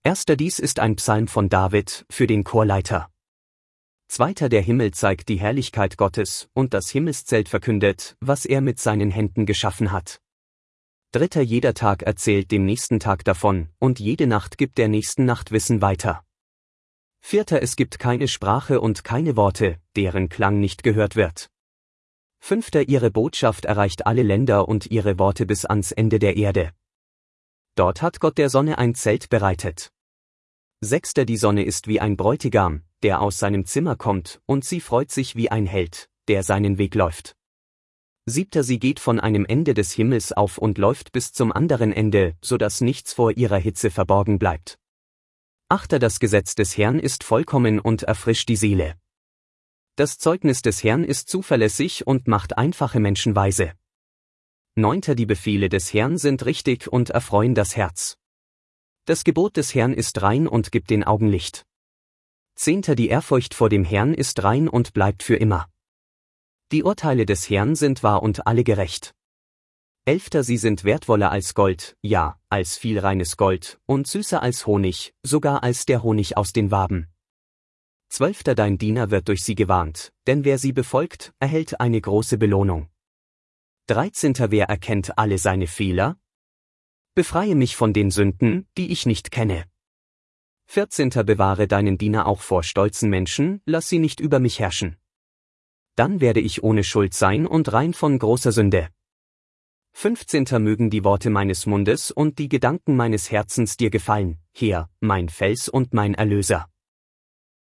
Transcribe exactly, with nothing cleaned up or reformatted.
Erster Dies ist ein Psalm von David, für den Chorleiter. Zweiter Der Himmel zeigt die Herrlichkeit Gottes, und das Himmelszelt verkündet, was er mit seinen Händen geschaffen hat. Dritter Jeder Tag erzählt dem nächsten Tag davon, und jede Nacht gibt der nächsten Nacht Wissen weiter. Vierter Es gibt keine Sprache und keine Worte, deren Klang nicht gehört wird. Fünfter Ihre Botschaft erreicht alle Länder und ihre Worte bis ans Ende der Erde. Dort hat Gott der Sonne ein Zelt bereitet. Sechster Die Sonne ist wie ein Bräutigam, der aus seinem Zimmer kommt, und sie freut sich wie ein Held, der seinen Weg läuft. Siebter Sie geht von einem Ende des Himmels auf und läuft bis zum anderen Ende, so dass nichts vor ihrer Hitze verborgen bleibt. Achter Das Gesetz des Herrn ist vollkommen und erfrischt die Seele. Das Zeugnis des Herrn ist zuverlässig und macht einfache Menschen weise. Neunter Die Befehle des Herrn sind richtig und erfreuen das Herz. Das Gebot des Herrn ist rein und gibt den Augen Licht. Zehnter Die Ehrfurcht vor dem Herrn ist rein und bleibt für immer. Die Urteile des Herrn sind wahr und alle gerecht. Elfter Sie sind wertvoller als Gold, ja, als viel reines Gold, und süßer als Honig, sogar als der Honig aus den Waben. Zwölfter Dein Diener wird durch sie gewarnt, denn wer sie befolgt, erhält eine große Belohnung. Dreizehnter Wer erkennt alle seine Fehler? Befreie mich von den Sünden, die ich nicht kenne. Vierzehnter Bewahre deinen Diener auch vor stolzen Menschen, lass sie nicht über mich herrschen. Dann werde ich ohne Schuld sein und rein von großer Sünde. Fünfzehnter Mögen die Worte meines Mundes und die Gedanken meines Herzens dir gefallen, Herr, mein Fels und mein Erlöser.